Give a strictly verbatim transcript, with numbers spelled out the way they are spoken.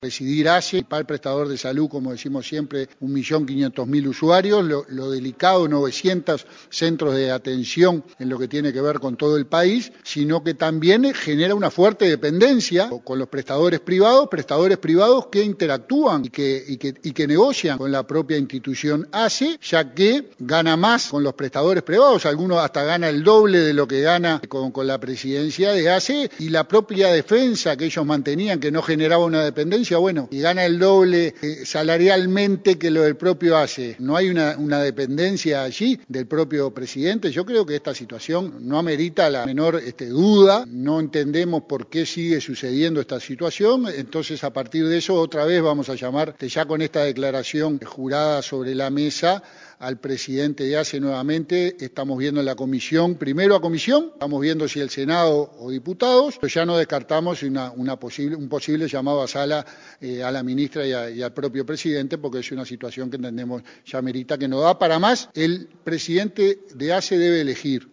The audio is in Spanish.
Presidir ACE, el principal prestador de salud, como decimos siempre, un millón quinientos mil usuarios, lo, lo delicado, novecientos centros de atención en lo que tiene que ver con todo el país, sino que también genera una fuerte dependencia con los prestadores privados, prestadores privados que interactúan y que, y que, y que negocian con la propia institución ACE, ya que gana más con los prestadores privados, algunos hasta gana el doble de lo que gana con, con la presidencia de ACE, y la propia defensa que ellos mantenían, que no generaba una dependencia, bueno, y gana el doble eh, salarialmente que lo del propio ACE. No hay una, una dependencia allí del propio presidente. Yo creo que esta situación no amerita la menor este, duda. No entendemos por qué sigue sucediendo esta situación. Entonces, a partir de eso, otra vez vamos a llamar, ya con esta declaración jurada sobre la mesa, al presidente de ACE nuevamente. Estamos viendo en la comisión, primero a comisión, estamos viendo si el Senado o diputados, pero ya no descartamos una, una posible, un posible llamado a sala eh, a la ministra y, a, y al propio presidente, porque es una situación que entendemos ya merita, que no da para más. El presidente de ACE debe elegir.